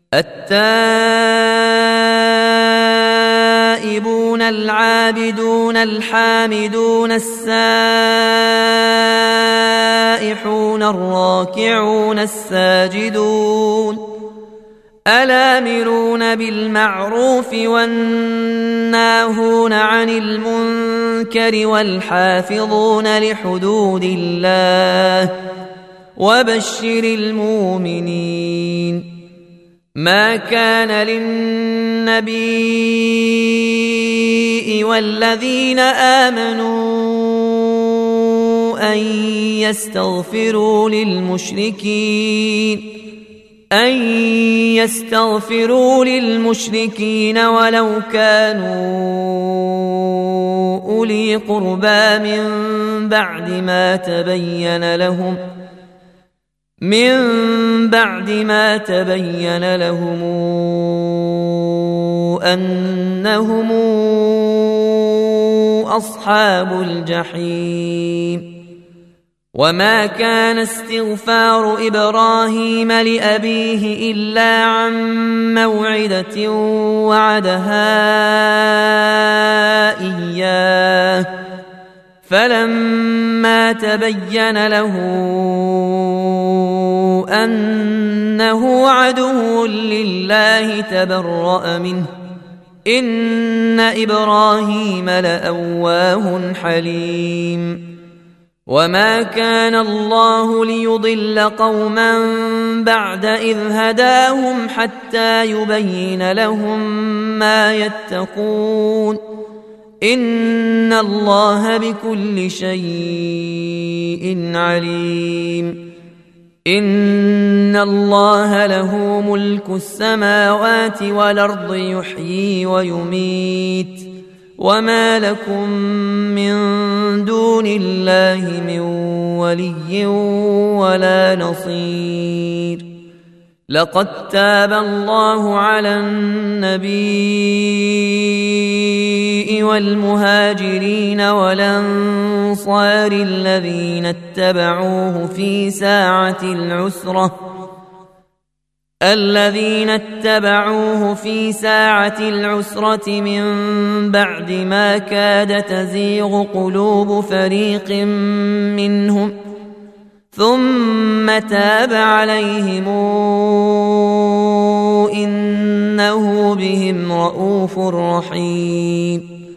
التائبون العابدون الحامدون السائحون الراكعون الساجدون الآمرون بالمعروف والناهون عن المنكر والحافظون لحدود الله وبشر المؤمنين. ما كان للنبي والذين آمنوا أن يستغفروا للمشركين ولو كانوا أولي قربى من بعد ما تبين لهم أنهم أصحاب الجحيم. وما كان استغفار إبراهيم لأبيه إلا عن موعدة وعدها إياه فلما تبين له أنه عدو لله تبرأ منه إن إبراهيم لأواه حليم. وما كان الله ليضل قوما بعد إذ هداهم حتى يبين لهم ما يتقون إن الله بكل شيء عليم. إن الله له ملك السماوات والأرض يحيي ويميت وما لكم من دون الله من ولي ولا نصير. لقد تاب الله على النبي والمهاجرين والأنصار الذين اتبعوه في ساعة العسرة من بعد ما كاد تزيغ قلوب فريق منهم ثم تاب عليهم إنه بهم رءوف رحيم.